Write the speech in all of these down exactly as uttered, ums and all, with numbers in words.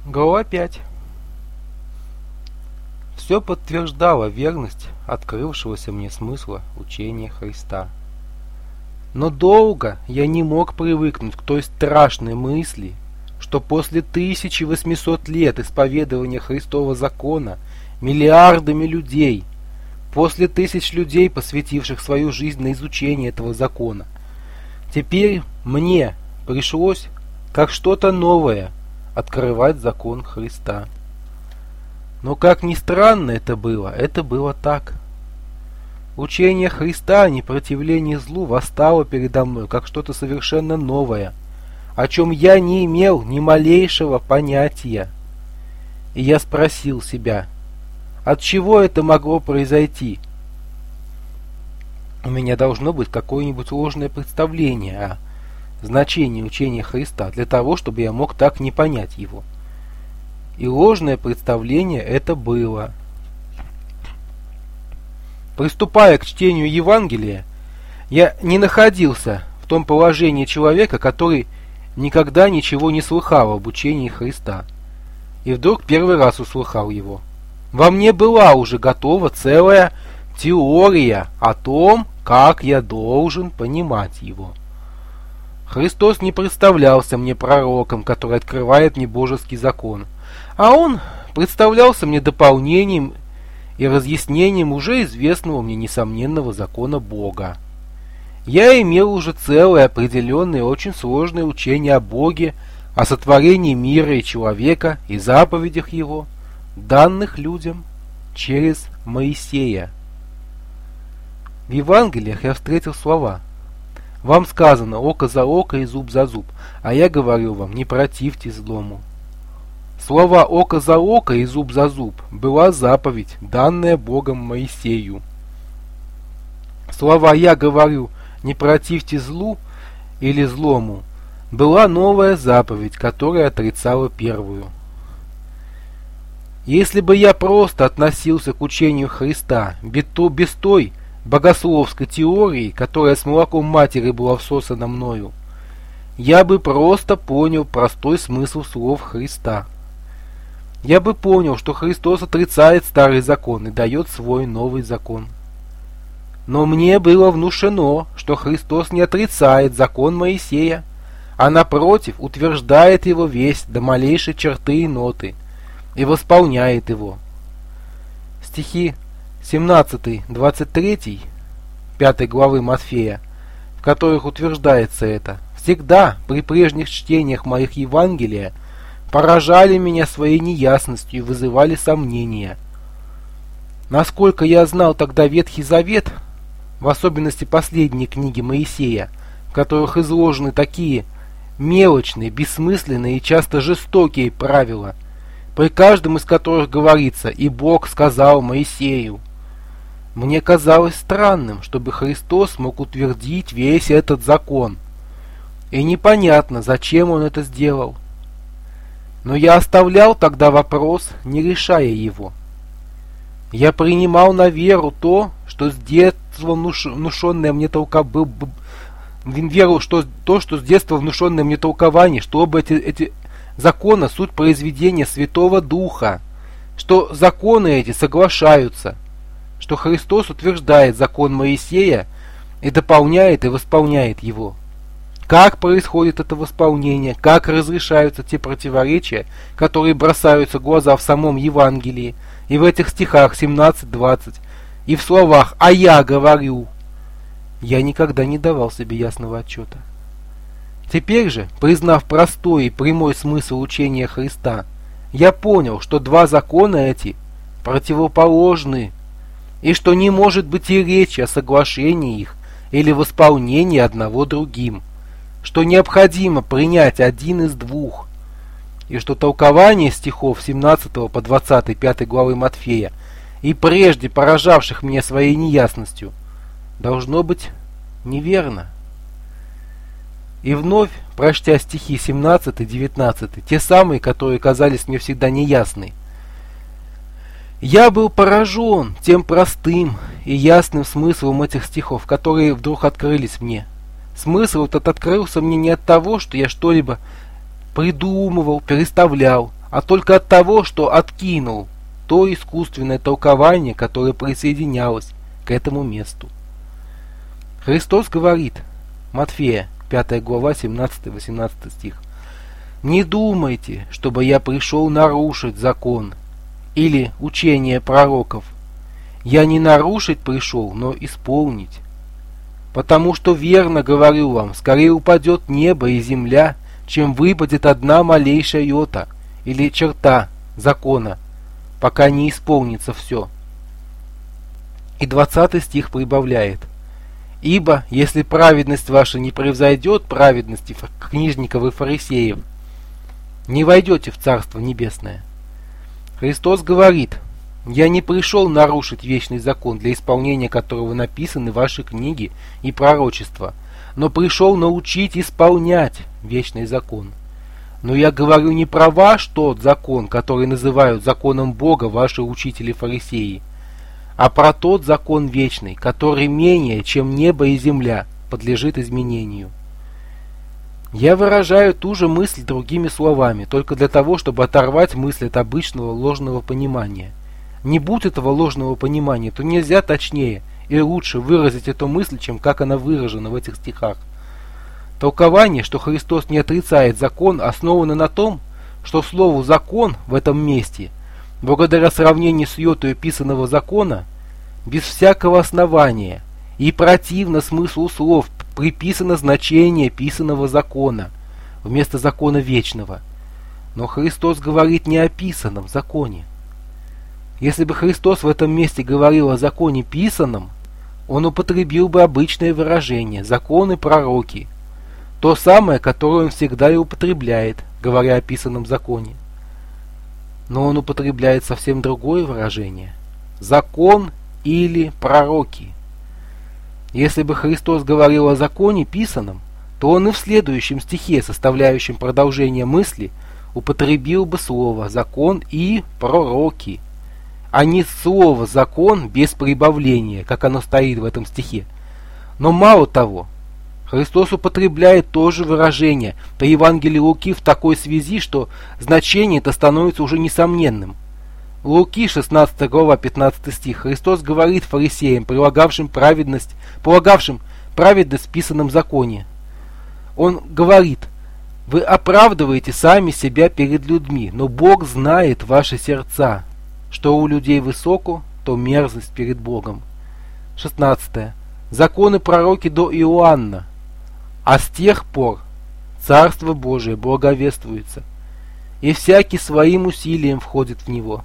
Глава пять. Все подтверждало верность открывшегося мне смысла учения Христа. Но долго я не мог привыкнуть к той страшной мысли, что после тысячи восьмисот лет исповедования Христова закона миллиардами людей, после тысяч людей, посвятивших свою жизнь на изучение этого закона, теперь мне пришлось, как что-то новое, открывать закон Христа. Но как ни странно это было, это было так. Учение Христа о непротивлении злу восстало передо мной как что-то совершенно новое, о чем я не имел ни малейшего понятия. И я спросил себя, от чего это могло произойти? У меня должно быть какое-нибудь ложное представление о значение учения Христа для того, чтобы я мог так не понять его. И ложное представление это было. Приступая к чтению Евангелия, я не находился в том положении человека, который никогда ничего не слыхал об учении Христа, и вдруг первый раз услыхал его. Во мне была уже готова целая теория о том, как я должен понимать его. Христос не представлялся мне пророком, который открывает мне божеский закон, а Он представлялся мне дополнением и разъяснением уже известного мне несомненного закона Бога. Я имел уже целое определенное очень сложное учение о Боге, о сотворении мира и человека и заповедях Его, данных людям через Моисея. В Евангелиях я встретил слова: «Вам сказано око за око и зуб за зуб, а я говорю вам, не противьтесь злому». Слова око за око и зуб за зуб была заповедь, данная Богом Моисею. Слова «я говорю, не противьте злу» или злому была новая заповедь, которая отрицала первую. Если бы я просто относился к учению Христа без той богословской теории, которая с молоком матери была всосана мною, я бы просто понял простой смысл слов Христа. Я бы понял, что Христос отрицает старый закон и дает свой новый закон. Но мне было внушено, что Христос не отрицает закон Моисея, а напротив утверждает его весь до малейшей черты и ноты и восполняет его. Стихи семнадцать двадцать три пятой главы Матфея, в которых утверждается это, всегда при прежних чтениях моих Евангелия поражали меня своей неясностью и вызывали сомнения. Насколько я знал тогда Ветхий Завет, в особенности последние книги Моисея, в которых изложены такие мелочные, бессмысленные и часто жестокие правила, при каждом из которых говорится «И Бог сказал Моисею», мне казалось странным, чтобы Христос мог утвердить весь этот закон. И непонятно, зачем Он это сделал. Но я оставлял тогда вопрос, не решая его. Я принимал на веру то, что с детства внушенное мне толкование, веру, что то, что с детства внушенное мне толкование, что оба эти, эти законы суть произведения Святого Духа, что законы эти соглашаются, что Христос утверждает закон Моисея и дополняет и восполняет его. Как происходит это восполнение, как разрешаются те противоречия, которые бросаются в глаза в самом Евангелии, и в этих стихах семнадцать двадцать, и в словах «а я говорю», я никогда не давал себе ясного отчета. Теперь же, признав простой и прямой смысл учения Христа, я понял, что два закона эти противоположны, и что не может быть и речи о соглашении их или восполнении одного другим, что необходимо принять один из двух, и что толкование стихов семнадцатого по двадцатой пятой главы Матфея, и прежде поражавших меня своей неясностью, должно быть неверно. И вновь, прочтя стихи семнадцатый девятнадцатый, те самые, которые казались мне всегда неясны, я был поражен тем простым и ясным смыслом этих стихов, которые вдруг открылись мне. Смысл этот открылся мне не от того, что я что-либо придумывал, переставлял, а только от того, что откинул то искусственное толкование, которое присоединялось к этому месту. Христос говорит, Матфея, пятая глава, семнадцатый-восемнадцатый стих, «Не думайте, чтобы я пришел нарушить закон или учение пророков. Я не нарушить пришел, но исполнить. Потому что верно говорю вам, скорее упадет небо и земля, чем выпадет одна малейшая йота или черта закона, пока не исполнится все». И двадцатый стих прибавляет, «Ибо, если праведность ваша не превзойдет праведности книжников и фарисеев, не войдете в Царство Небесное». Христос говорит, «Я не пришел нарушить вечный закон, для исполнения которого написаны ваши книги и пророчества, но пришел научить исполнять вечный закон. Но я говорю не про ваш тот закон, который называют законом Бога ваши учители-фарисеи, а про тот закон вечный, который менее, чем небо и земля, подлежит изменению». Я выражаю ту же мысль другими словами, только для того, чтобы оторвать мысль от обычного ложного понимания. Не будь этого ложного понимания, то нельзя точнее и лучше выразить эту мысль, чем как она выражена в этих стихах. Толкование, что Христос не отрицает закон, основано на том, что слову «закон» в этом месте, благодаря сравнению с йотою писанного закона, без всякого основания и противно смыслу слов приписано значение писанного закона вместо закона вечного. Но Христос говорит не о писанном законе. Если бы Христос в этом месте говорил о законе писанном, он употребил бы обычное выражение «законы пророки», то самое, которое он всегда и употребляет, говоря о писанном законе. Но он употребляет совсем другое выражение – «закон» или «пророки». Если бы Христос говорил о законе писанном, то он и в следующем стихе, составляющем продолжение мысли, употребил бы слово «закон» и «пророки», а не слово «закон» без прибавления, как оно стоит в этом стихе. Но мало того, Христос употребляет то же выражение по Евангелию Луки в такой связи, что значение это становится уже несомненным. Луки, шестнадцатая глава, пятнадцатый стих. Христос говорит фарисеям, прилагавшим праведность, полагавшим праведность в писанном законе. Он говорит, вы оправдываете сами себя перед людьми, но Бог знает ваши сердца, что у людей высоко, то мерзость перед Богом. шестнадцатое. Законы пророки до Иоанна, а с тех пор Царство Божие благовествуется, и всякий своим усилием входит в него.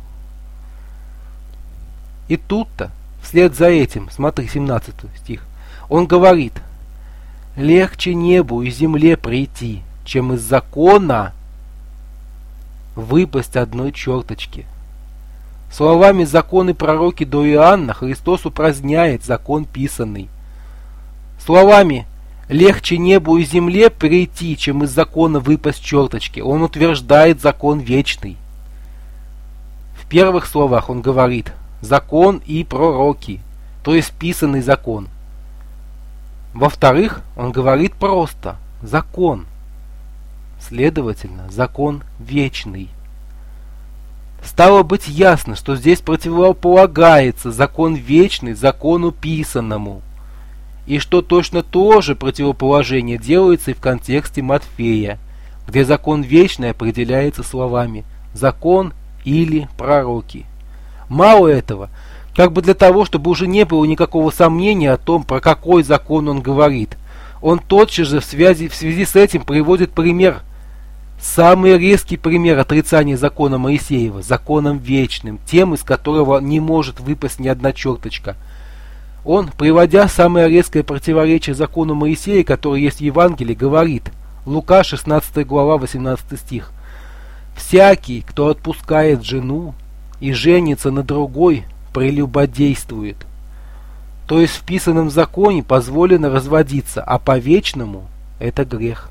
И тут-то, вслед за этим, смотри, семнадцатый стих, он говорит, легче небу и земле прийти, чем из закона выпасть одной черточки. Словами законы пророки до Иоанна Христос упраздняет закон писанный. Словами легче небу и земле прийти, чем из закона выпасть черточки, он утверждает закон вечный. В первых словах он говорит закон и пророки, то есть писанный закон. Во-вторых, он говорит просто закон, следовательно, закон вечный. Стало быть ясно, что здесь противополагается закон вечный закону писанному, и что точно то же противоположение делается и в контексте Матфея, где закон вечный определяется словами «закон» или «пророки». Мало этого, как бы для того, чтобы уже не было никакого сомнения о том, про какой закон он говорит, он тотчас же в связи, в связи с этим приводит пример, самый резкий пример отрицания закона Моисеева, законом вечным, тем, из которого не может выпасть ни одна черточка. Он, приводя самое резкое противоречие закону Моисея, который есть в Евангелии, говорит, Лука, шестнадцатая глава, восемнадцатый стих, «Всякий, кто отпускает жену и женится на другой, прелюбодействует». То есть в писанном законе позволено разводиться, а по вечному это грех.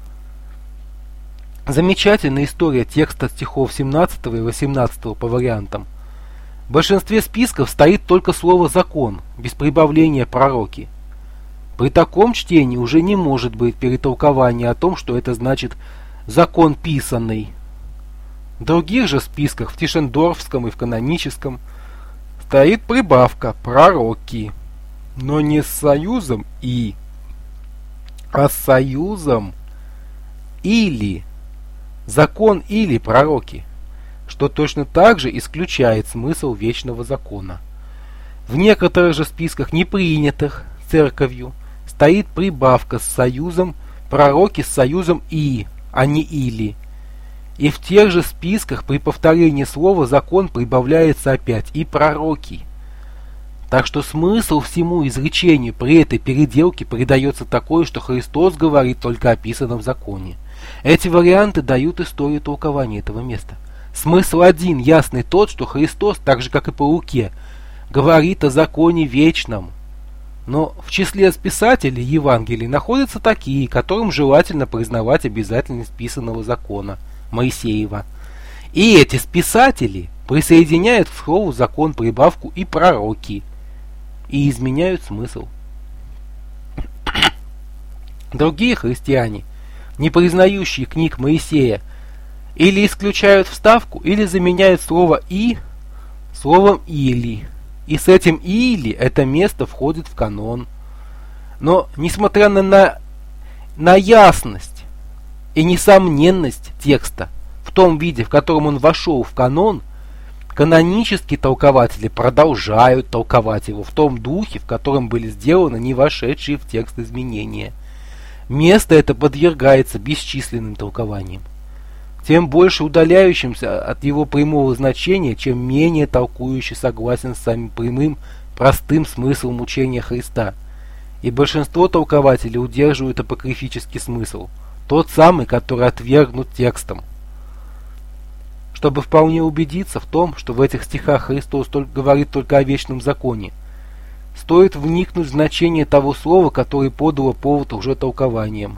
Замечательная история текста стихов семнадцатого и восемнадцатого по вариантам. В большинстве списков стоит только слово «закон», без прибавления «пророки». При таком чтении уже не может быть перетолкования о том, что это значит «закон писанный». В других же списках, в Тишендорфском и в каноническом, стоит прибавка «пророки», но не с союзом «и», а с союзом «или», закон или пророки, что точно так же исключает смысл вечного закона. В некоторых же списках, не принятых церковью, стоит прибавка с союзом «пророки» с союзом «и», а не «или». И в тех же списках при повторении слова «закон» прибавляется опять и «пророки». Так что смысл всему изречению при этой переделке придается такой, что Христос говорит только о писанном законе. Эти варианты дают историю толкования этого места. Смысл один, ясный тот, что Христос, так же как и по Луке, говорит о законе вечном. Но в числе писателей Евангелий находятся такие, которым желательно признавать обязательность писанного закона Моисеева. И эти списатели присоединяют к слову закон прибавку и пророки, и изменяют смысл. Другие христиане, не признающие книг Моисея, или исключают вставку, или заменяют слово «и» словом «или». И с этим «или» это место входит в канон. Но, несмотря на, на ясность и несомненность текста в том виде, в котором он вошел в канон, канонические толкователи продолжают толковать его в том духе, в котором были сделаны не вошедшие в текст изменения. Место это подвергается бесчисленным толкованиям, тем больше удаляющимся от его прямого значения, чем менее толкующий согласен с самим прямым, простым смыслом учения Христа. И большинство толкователей удерживают апокрифический смысл, тот самый, который отвергнут текстом. Чтобы вполне убедиться в том, что в этих стихах Христос только, говорит только о вечном законе, стоит вникнуть в значение того слова, которое подало повод уже толкованием.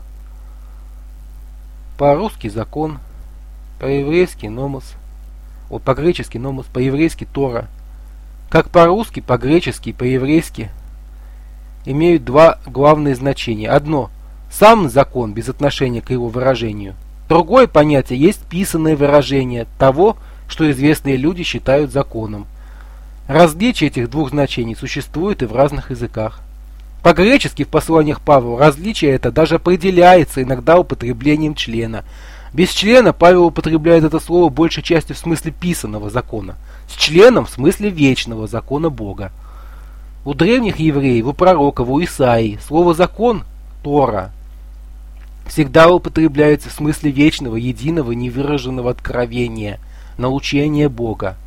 По-русски закон, по-еврейски номос, о, по-гречески номос, по-еврейски Тора. Как по-русски, по-гречески и по-еврейски имеют два главные значения. Одно – сам закон без отношения к его выражению. Другое понятие есть писанное выражение того, что известные люди считают законом. Различие этих двух значений существует и в разных языках. По-гречески в посланиях Павла различие это даже определяется иногда употреблением члена. Без члена Павел употребляет это слово большей частью в смысле писанного закона, с членом в смысле вечного закона Бога. У древних евреев, у пророков, у Исаии слово «закон» – Тора всегда употребляется в смысле вечного, единого, невыраженного откровения, научения Бога.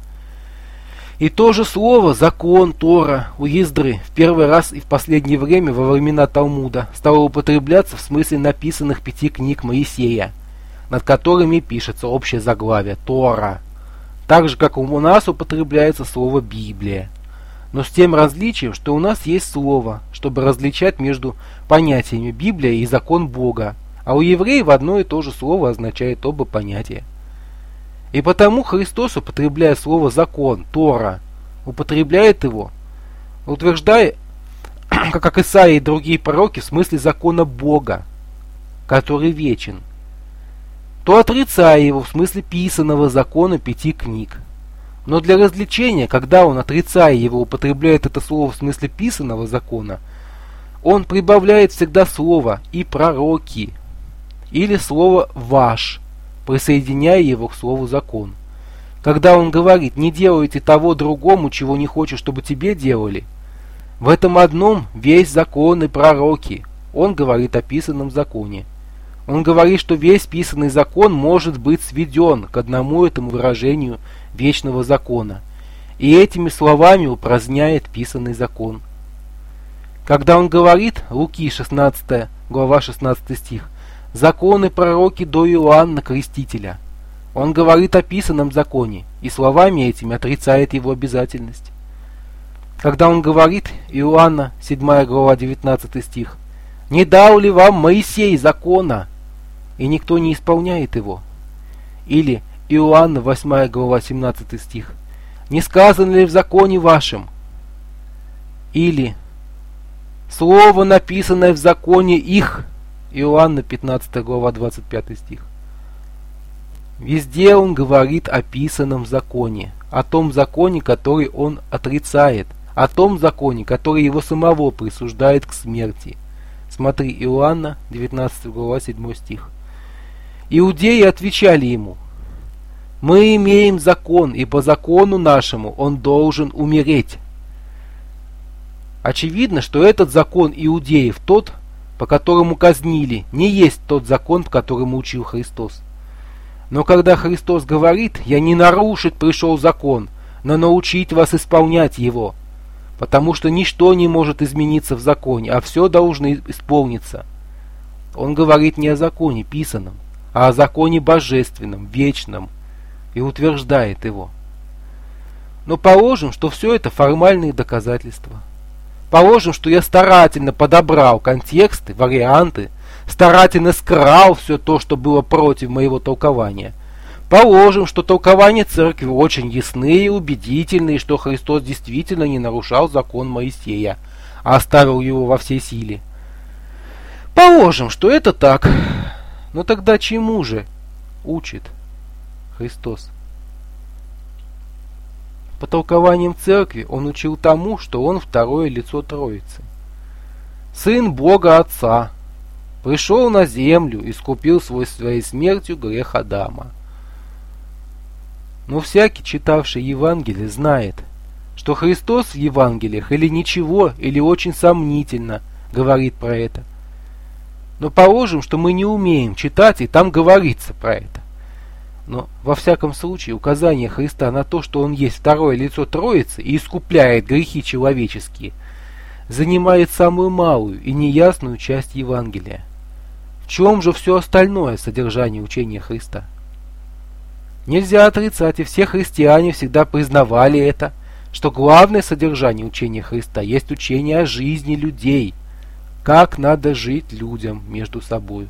И то же слово «закон», «Тора» у Издры в первый раз и в последнее время во времена Талмуда стало употребляться в смысле написанных пяти книг Моисея, над которыми пишется общее заглавие «Тора», так же, как у нас употребляется слово «Библия». Но с тем различием, что у нас есть слово, чтобы различать между понятиями Библия и закон Бога, а у евреев одно и то же слово означает оба понятия. И потому Христос, употребляя слово «закон», «Тора», употребляет его, утверждая, как Исаия и другие пророки, в смысле закона Бога, который вечен, то отрицая его в смысле писанного закона пяти книг. Но для развлечения, когда он, отрицая его, употребляет это слово в смысле писанного закона, он прибавляет всегда слово «и пророки» или слово «ваш», присоединяя его к слову «закон». Когда он говорит «не делайте того другому, чего не хочешь, чтобы тебе делали», в этом одном весь закон и пророки. Он говорит о писанном законе. Он говорит, что весь писанный закон может быть сведен к одному этому выражению вечного закона, и этими словами упраздняет писанный закон. Когда он говорит, Луки шестнадцатая глава шестнадцатый стих, «законы пророки до Иоанна Крестителя», он говорит о писанном законе, и словами этими отрицает его обязательность. Когда он говорит, Иоанна седьмая глава девятнадцатый стих, «не дал ли вам Моисей закона?» и никто не исполняет его. Или Иоанна восьмая глава семнадцатый стих, «не сказано ли в законе вашем?» Или «слово, написанное в законе их», Иоанна пятнадцатая глава двадцать пятый стих. Везде он говорит о писаном законе, о том законе, который он отрицает, о том законе, который его самого присуждает к смерти. Смотри, Иоанна, девятнадцатая глава, седьмой стих. Иудеи отвечали ему: «Мы имеем закон, и по закону нашему он должен умереть». Очевидно, что этот закон иудеев, тот, по которому казнили, не есть тот закон, по которому учил Христос. Но когда Христос говорит: «Я не нарушить пришел закон, но научить вас исполнять его», потому что ничто не может измениться в законе, а все должно исполниться, он говорит не о законе писаном, а о законе божественном, вечном, и утверждает его. Но положим, что все это формальные доказательства. Положим, что я старательно подобрал контексты, варианты, старательно скрал все то, что было против моего толкования. Положим, что толкования церкви очень ясны и убедительны, и что Христос действительно не нарушал закон Моисея, а оставил его во всей силе. Положим, что это так. Но тогда чему же учит Христос? По толкованиям церкви он учил тому, что он второе лицо Троицы. Сын Бога Отца пришел на землю, искупил свой своей смертью грех Адама. Но всякий, читавший Евангелие, знает, что Христос в Евангелиях или ничего, или очень сомнительно говорит про это. Но положим, что мы не умеем читать, и там говорится про это. Но во всяком случае указание Христа на то, что Он есть второе лицо Троицы и искупляет грехи человеческие, занимает самую малую и неясную часть Евангелия. В чем же все остальное содержание учения Христа? Нельзя отрицать, и все христиане всегда признавали это, что главное содержание учения Христа есть учение о жизни людей, как надо жить людям между собой.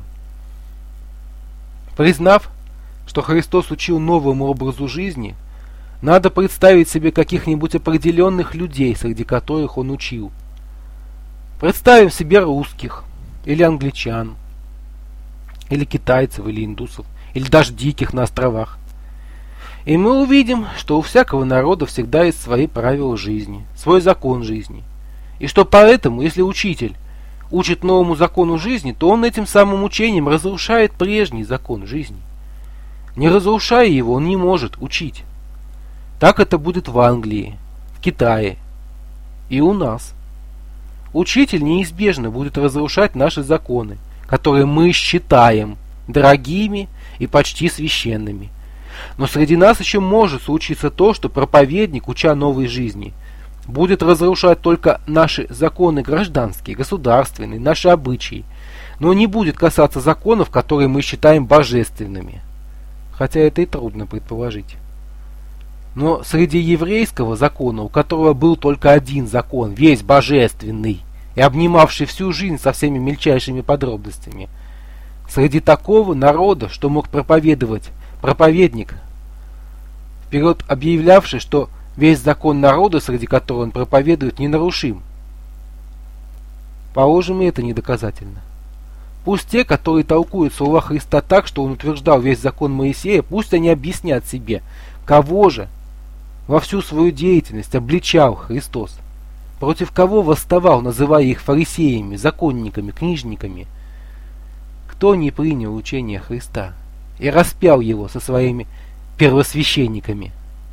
Признав, что Христос учил новому образу жизни, надо представить себе каких-нибудь определенных людей, среди которых Он учил. Представим себе русских, или англичан, или китайцев, или индусов, или даже диких на островах. И мы увидим, что у всякого народа всегда есть свои правила жизни, свой закон жизни. И что поэтому, если учитель учит новому закону жизни, то он этим самым учением разрушает прежний закон жизни. Не разрушая его, он не может учить. Так это будет в Англии, в Китае и у нас. Учитель неизбежно будет разрушать наши законы, которые мы считаем дорогими и почти священными. Но среди нас еще может случиться то, что проповедник, уча новой жизни, будет разрушать только наши законы гражданские, государственные, наши обычаи, но не будет касаться законов, которые мы считаем божественными. Хотя это и трудно предположить. Но среди еврейского закона, у которого был только один закон, весь божественный, и обнимавший всю жизнь со всеми мельчайшими подробностями, среди такого народа, что мог проповедовать проповедник, вперед объявлявший, что весь закон народа, среди которого он проповедует, ненарушим. Положим, и это недоказательно. Пусть те, которые толкуют слова Христа так, что он утверждал весь закон Моисея, пусть они объяснят себе, кого же во всю свою деятельность обличал Христос, против кого восставал, называя их фарисеями, законниками, книжниками, кто не принял учение Христа и распял его со своими первосвященниками.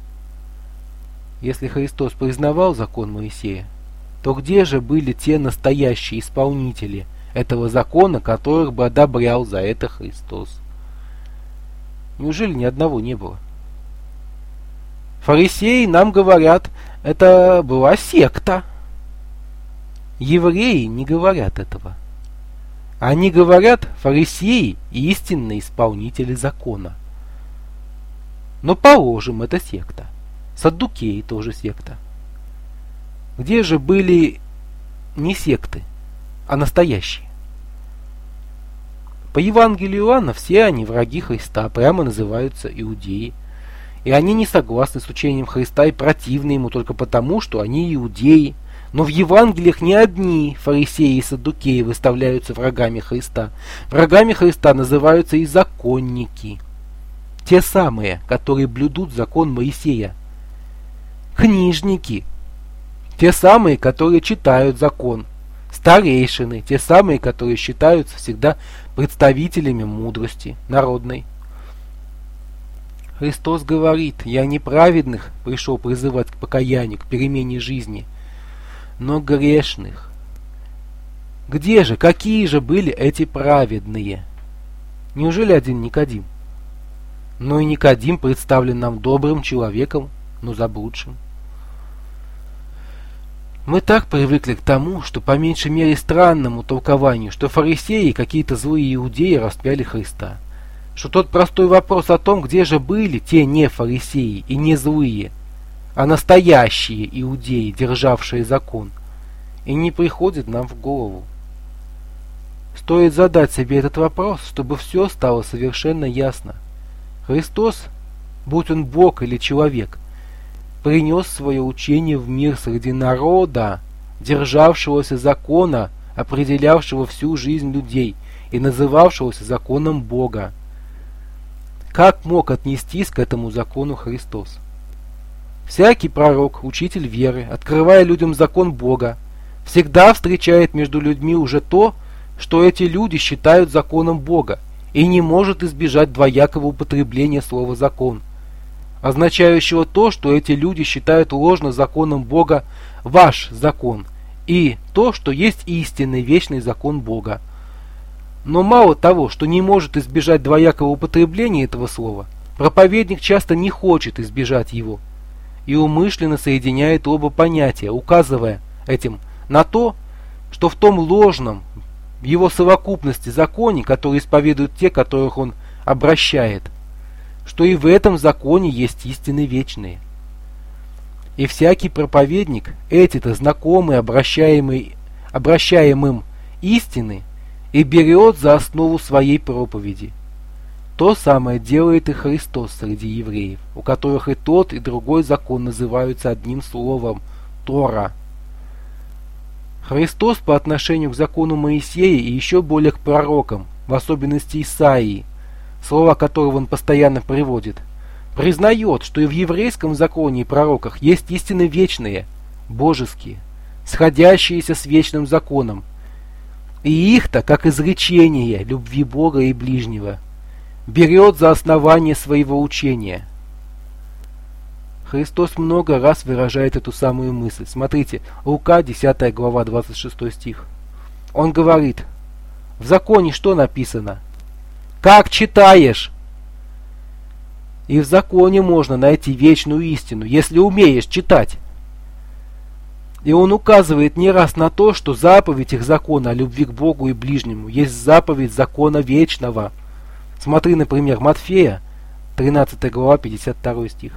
Если Христос признавал закон Моисея, то где же были те настоящие исполнители этого закона, которых бы одобрял за это Христос? Неужели ни одного не было? Фарисеи, нам говорят, это была секта. Евреи не говорят этого. Они говорят, фарисеи истинные исполнители закона. Но положим, это секта. Саддукеи тоже секта. Где же были не секты, а настоящие? По Евангелию Иоанна все они враги Христа, прямо называются иудеи. И они не согласны с учением Христа и противны ему только потому, что они иудеи. Но в Евангелиях не одни фарисеи и саддукеи выставляются врагами Христа. Врагами Христа называются и законники. те самые, которые блюдут закон Моисея. Книжники, те самые, которые читают закон. Старейшины, те самые, которые считаются всегда представителями мудрости народной. Христос говорит: «Я не праведных пришел призывать к покаянию, к перемене жизни, но грешных». Где же, какие же были эти праведные? Неужели один Никодим? Но и Никодим представлен нам добрым человеком, но заблудшим. Мы так привыкли к тому, что по меньшей мере странному толкованию, что фарисеи, какие-то злые иудеи, распяли Христа. Что тот простой вопрос о том, где же были те не фарисеи и не злые, а настоящие иудеи, державшие закон, и не приходит нам в голову. Стоит задать себе этот вопрос, чтобы все стало совершенно ясно. Христос, будь он Бог или человек, принес свое учение в мир среди народа, державшегося закона, определявшего всю жизнь людей и называвшегося законом Бога. Как мог отнестись к этому закону Христос? Всякий пророк, учитель веры, открывая людям закон Бога, всегда встречает между людьми уже то, что эти люди считают законом Бога, и не может избежать двоякого употребления слова «закон», означающего то, что эти люди считают ложно законом Бога «ваш закон», и то, что есть истинный вечный закон Бога. Но мало того, что не может избежать двоякого употребления этого слова, проповедник часто не хочет избежать его и умышленно соединяет оба понятия, указывая этим на то, что в том ложном, в его совокупности законе, который исповедуют те, которых он обращает, что и в этом законе есть истины вечные. И всякий проповедник эти-то знакомые, обращаемые, обращаемым истины, и берет за основу своей проповеди. То самое делает и Христос среди евреев, у которых и тот, и другой закон называются одним словом – Тора. Христос по отношению к закону Моисея и еще более к пророкам, в особенности Исаии, слова которого он постоянно приводит, признает, что и в еврейском законе и пророках есть истины вечные, божеские, сходящиеся с вечным законом, и их-то, как изречение любви Бога и ближнего, берет за основание своего учения. Христос много раз выражает эту самую мысль. Смотрите, Лука, десятая глава, двадцать шестой стих. Он говорит: в законе что написано? Как читаешь? И в законе можно найти вечную истину, если умеешь читать. И он указывает не раз на то, что заповедь их закона о любви к Богу и ближнему есть заповедь закона вечного. Смотри, например, Матфея, тринадцатая глава, пятьдесят второй стих.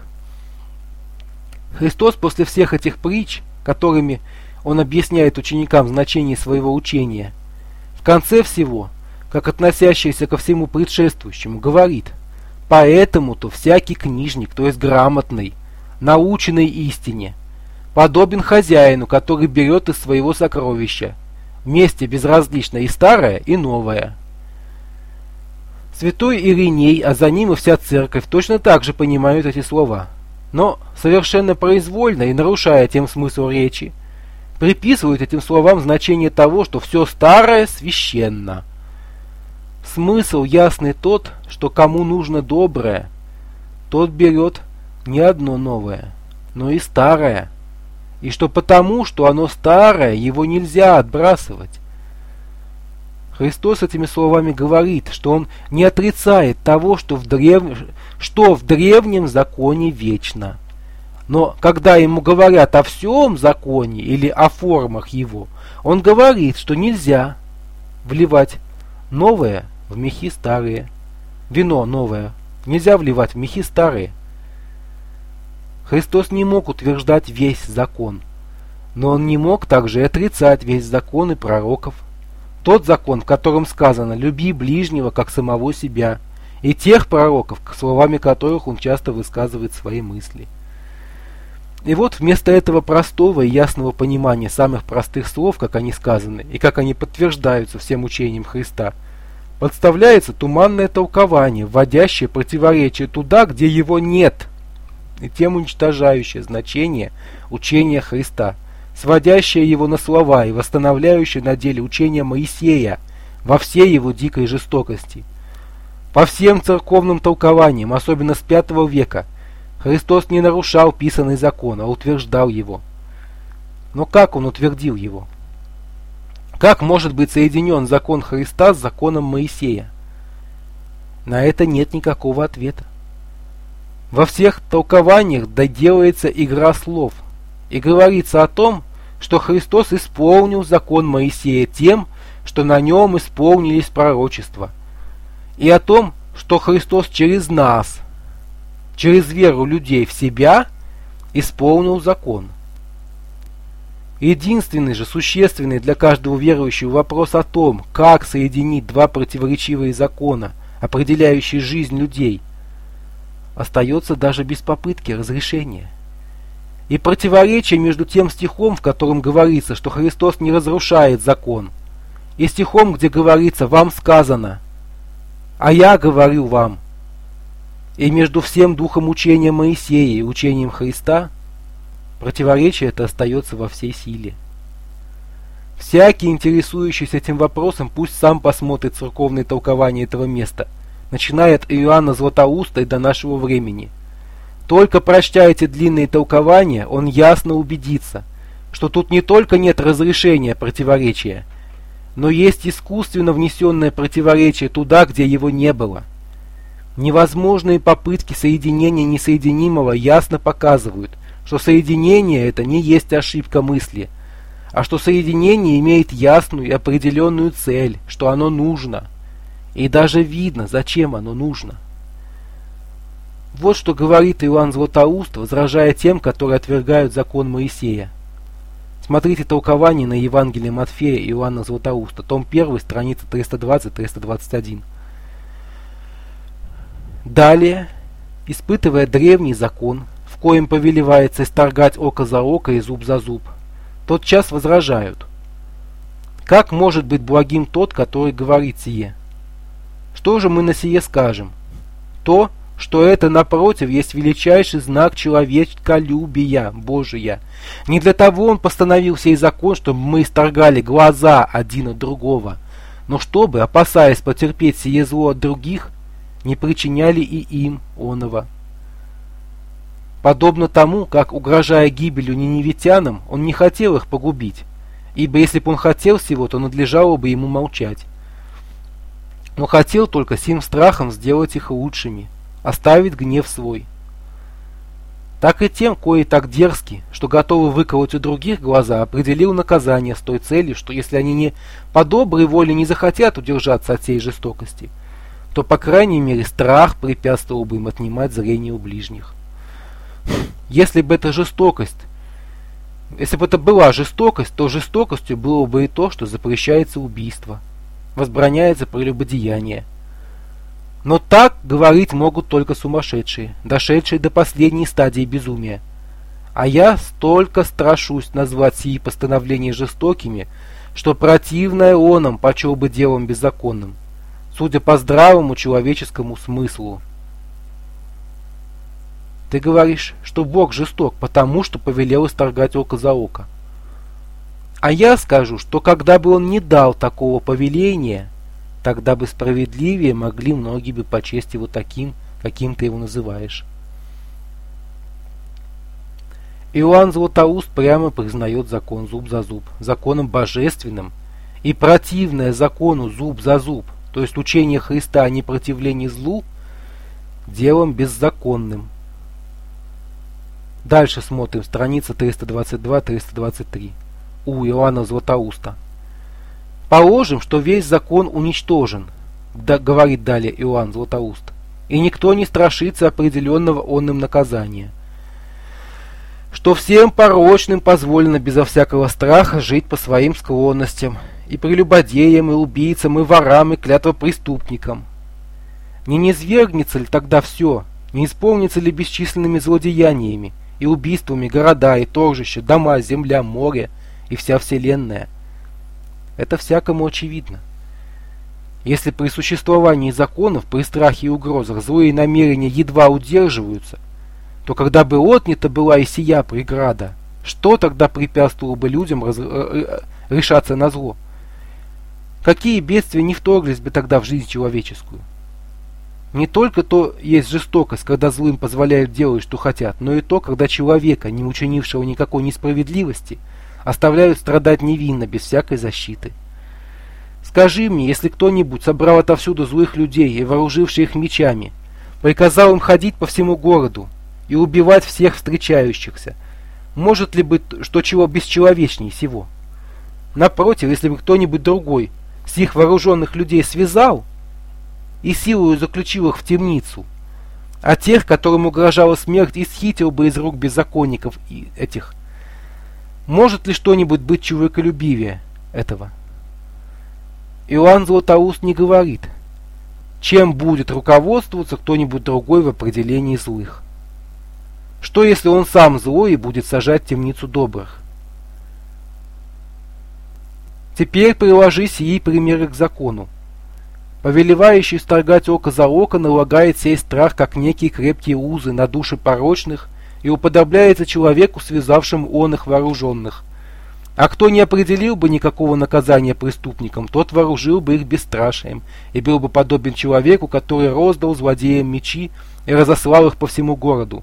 Христос после всех этих притч, которыми он объясняет ученикам значение своего учения, в конце всего, как относящийся ко всему предшествующему, говорит: «Поэтому-то всякий книжник, то есть грамотный, наученный истине, подобен хозяину, который берет из своего сокровища вместе безразлично и старое, и новое». Святой Ириней, а за ним и вся церковь точно так же понимают эти слова, но совершенно произвольно и нарушая тем смысл речи, приписывают этим словам значение того, что все старое священно. Смысл ясный тот, что кому нужно доброе, тот берет не одно новое, но и старое, и что потому, что оно старое, его нельзя отбрасывать. Христос этими словами говорит, что он не отрицает того, что в, древ... что в древнем законе вечно. Но когда ему говорят о всем законе или о формах его, он говорит, что нельзя вливать новое в мехи старые. Вино новое нельзя вливать в мехи старые. Христос не мог утверждать весь закон, но он не мог также и отрицать весь закон и пророков. Тот закон, в котором сказано «люби ближнего, как самого себя», и тех пророков, словами которых он часто высказывает свои мысли. И вот вместо этого простого и ясного понимания самых простых слов, как они сказаны, и как они подтверждаются всем учением Христа, подставляется туманное толкование, вводящее противоречие туда, где его нет, и тем уничтожающее значение учения Христа, сводящее его на слова и восстанавливающее на деле учение Моисея во всей его дикой жестокости. По всем церковным толкованиям, особенно с пятого века, Христос не нарушал писанный закон, а утверждал его. Но как он утвердил его? Как может быть соединен закон Христа с законом Моисея? На это нет никакого ответа. Во всех толкованиях доделается игра слов, и говорится о том, что Христос исполнил закон Моисея тем, что на нем исполнились пророчества, и о том, что Христос через нас, через веру людей в себя, исполнил закон. Единственный же существенный для каждого верующего вопрос о том, как соединить два противоречивые закона, определяющие жизнь людей, остается даже без попытки разрешения. И противоречие между тем стихом, в котором говорится, что Христос не разрушает закон, и стихом, где говорится «вам сказано», а я говорю вам, и между всем духом учения Моисея и учением Христа, противоречие это остается во всей силе. Всякий, интересующийся этим вопросом, пусть сам посмотрит церковные толкования этого места, начиная от Иоанна Златоуста и до нашего времени. Только прочтя эти длинные толкования, он ясно убедится, что тут не только нет разрешения противоречия, но есть искусственно внесенное противоречие туда, где его не было. Невозможные попытки соединения несоединимого ясно показывают, что соединение это не есть ошибка мысли, а что соединение имеет ясную и определенную цель, что оно нужно, и даже видно, зачем оно нужно. Вот что говорит Иоанн Златоуст, возражая тем, которые отвергают закон Моисея. Смотрите толкование на Евангелие Матфея и Иоанна Златоуста, том один, страница триста двадцать — триста двадцать один. Далее, испытывая древний закон, в коем повелевается исторгать око за око и зуб за зуб, тотчас возражают: как может быть благим тот, который говорит сие? Что же мы на сие скажем? То, что это, напротив, есть величайший знак человеколюбия Божия. Не для того он постановил сей закон, чтобы мы исторгали глаза один от другого, но чтобы, опасаясь потерпеть сие зло от других, не причиняли и им оного. Подобно тому, как, угрожая гибелью ниневитянам, он не хотел их погубить, ибо если бы он хотел всего, то надлежало бы ему молчать, но хотел только сим страхом сделать их лучшими, оставить гнев свой. Так и тем, кои так дерзки, что готовы выколоть у других глаза, определил наказание с той целью, что если они не по доброй воле не захотят удержаться от сей жестокости, то, по крайней мере, страх препятствовал бы им отнимать зрение у ближних. Если бы эта жестокость, если бы это была жестокость, то жестокостью было бы и то, что запрещается убийство, возбраняется прелюбодеяние. Но так говорить могут только сумасшедшие, дошедшие до последней стадии безумия. А я столько страшусь назвать сии постановления жестокими, что противное онам почел бы делом беззаконным, судя по здравому человеческому смыслу. Ты говоришь, что Бог жесток, потому что повелел исторгать око за око. А я скажу, что когда бы он не дал такого повеления, тогда бы справедливее могли многие бы почесть его таким, каким ты его называешь. Иоанн Златоуст прямо признает закон зуб за зуб законом божественным, и противное закону зуб за зуб, то есть учение Христа о непротивлении злу, делом беззаконным. Дальше смотрим, страница триста двадцать два — триста двадцать три у Иоанна Златоуста. Положим, что весь закон уничтожен, да, говорит далее Иоанн Златоуст, и никто не страшится определенного онным наказания, что всем порочным позволено безо всякого страха жить по своим склонностям, и прелюбодеям, и убийцам, и ворам, и клятвопреступникам. Не низвергнется ли тогда все, не исполнится ли бесчисленными злодеяниями и убийствами города и торжища, дома, земля, море и вся вселенная? Это всякому очевидно. Если при существовании законов, при страхе и угрозах злые намерения едва удерживаются, то когда бы отнята была и сия преграда, что тогда препятствовало бы людям раз... решаться на зло? Какие бедствия не вторглись бы тогда в жизнь человеческую? Не только то есть жестокость, когда злым позволяют делать, что хотят, но и то, когда человека, не учинившего никакой несправедливости, оставляют страдать невинно, без всякой защиты. Скажи мне, если кто-нибудь собрал отовсюду злых людей и, вооруживший их мечами, приказал им ходить по всему городу и убивать всех встречающихся, может ли быть что чего бесчеловечнее сего? Напротив, если бы кто-нибудь другой с их вооруженных людей связал и силою заключил их в темницу, а тех, которым угрожала смерть, исхитил бы из рук беззаконников и этих, может ли что-нибудь быть человеколюбивее этого? Иоанн Златоуст не говорит, чем будет руководствоваться кто-нибудь другой в определении злых. Что если он сам злой и будет сажать в темницу добрых? Теперь приложи сии примеры к закону. Повелевающий сторгать око за око налагает сей страх, как некие крепкие узы на души порочных, и уподобляется человеку, связавшим он их вооруженных. А кто не определил бы никакого наказания преступникам, тот вооружил бы их бесстрашием, и был бы подобен человеку, который роздал злодеям мечи и разослал их по всему городу.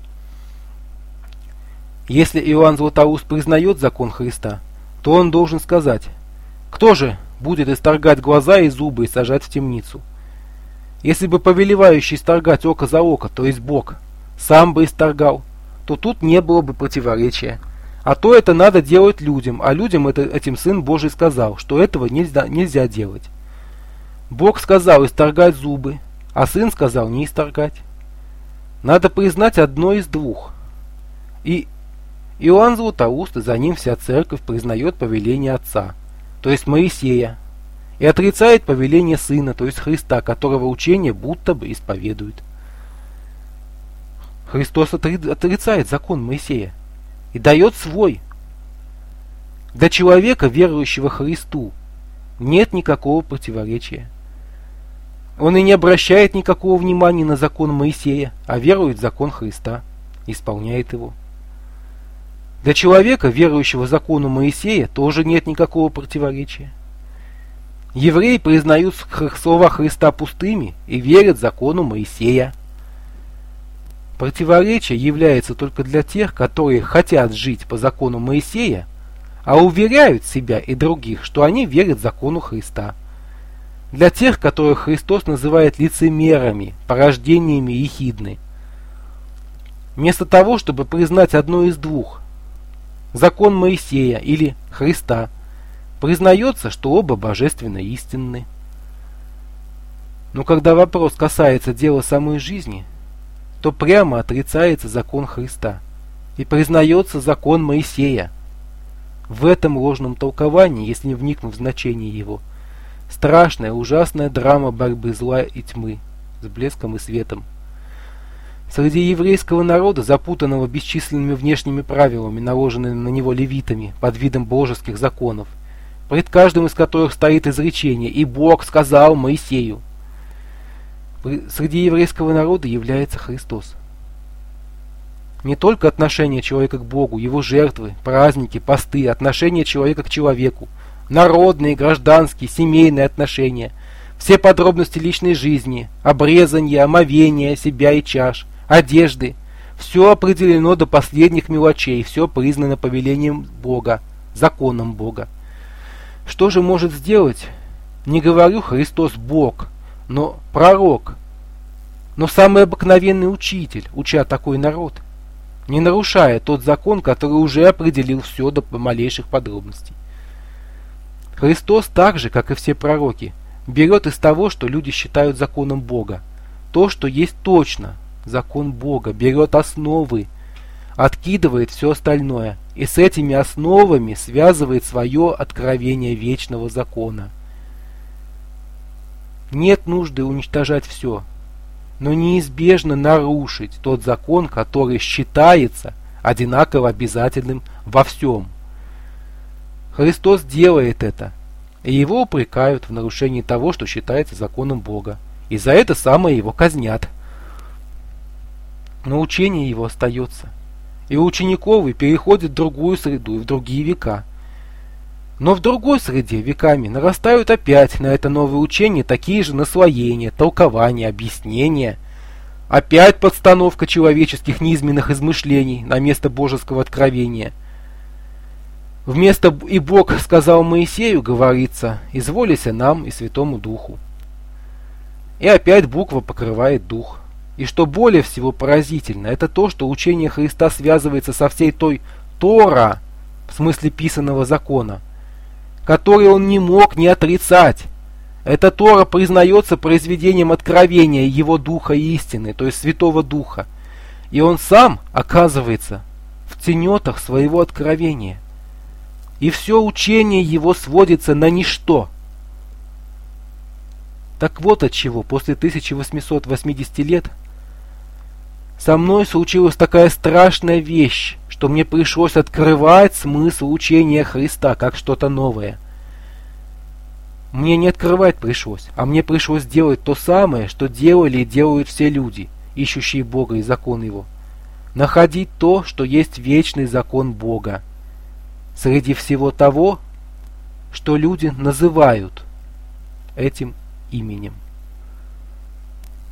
Если Иоанн Златоуст признает закон Христа, то он должен сказать: кто же будет исторгать глаза и зубы и сажать в темницу? Если бы повелевающий исторгать око за око, то есть Бог, сам бы исторгал, то тут не было бы противоречия. А то это надо делать людям, а людям это, этим Сын Божий сказал, что этого нельзя, нельзя делать. Бог сказал исторгать зубы, а Сын сказал не исторгать. Надо признать одно из двух. И Иоанн Златоуст, и за ним вся церковь признает повеление Отца, то есть Моисея, и отрицает повеление Сына, то есть Христа, которого учение будто бы исповедует. Христос отрицает закон Моисея и дает свой. Для человека, верующего Христу, нет никакого противоречия. Он и не обращает никакого внимания на закон Моисея, а верует в закон Христа, исполняет его. Для человека, верующего закону Моисея, тоже нет никакого противоречия. Евреи признают слова Христа пустыми и верят закону Моисея. Противоречие является только для тех, которые хотят жить по закону Моисея, а уверяют себя и других, что они верят закону Христа. Для тех, которых Христос называет лицемерами, порождениями ехидны. Вместо того, чтобы признать одно из двух, закон Моисея или Христа, признается, что оба божественно истинны. Но когда вопрос касается дела самой жизни, то прямо отрицается закон Христа и признается закон Моисея. В этом ложном толковании, если не вникнув в значение его, страшная, ужасная драма борьбы зла и тьмы с блеском и светом. Среди еврейского народа, запутанного бесчисленными внешними правилами, наложенными на него левитами под видом божеских законов, пред каждым из которых стоит изречение «И Бог сказал Моисею», среди еврейского народа является Христос. Не только отношение человека к Богу, его жертвы, праздники, посты, отношение человека к человеку, народные, гражданские, семейные отношения, все подробности личной жизни, обрезание, омовение себя и чаш, одежды, все определено до последних мелочей, все признано повелением Бога, законом Бога. Что же может сделать, не говорю Христос Бог, но пророк, но самый обыкновенный учитель, уча такой народ, не нарушая тот закон, который уже определил все до малейших подробностей? Христос так же, как и все пророки, берет из того, что люди считают законом Бога, то, что есть точно закон Бога, берет основы, откидывает все остальное и с этими основами связывает свое откровение вечного закона. Нет нужды уничтожать все, но неизбежно нарушить тот закон, который считается одинаково обязательным во всем. Христос делает это, и его упрекают в нарушении того, что считается законом Бога, и за это самое его казнят. Но учение его остается, и учениковый переходит в другую среду и в другие века. Но в другой среде веками нарастают опять на это новое учение такие же наслоения, толкования, объяснения. Опять подстановка человеческих низменных измышлений на место божеского откровения. Вместо «и Бог сказал Моисею» говорится «изволися нам и Святому Духу». И опять буква покрывает дух. И что более всего поразительно, это то, что учение Христа связывается со всей той Тора, в смысле писанного закона, который он не мог не отрицать. Эта Тора признается произведением откровения его Духа истины, то есть Святого Духа. И он сам оказывается в тенетах своего откровения. И все учение его сводится на ничто. Так вот отчего после тысяча восемьсот восьмидесяти лет со мной случилась такая страшная вещь, что мне пришлось открывать смысл учения Христа как что-то новое. Мне не открывать пришлось, а мне пришлось делать то самое, что делали и делают все люди, ищущие Бога и закон Его. Находить то, что есть вечный закон Бога, среди всего того, что люди называют этим именем.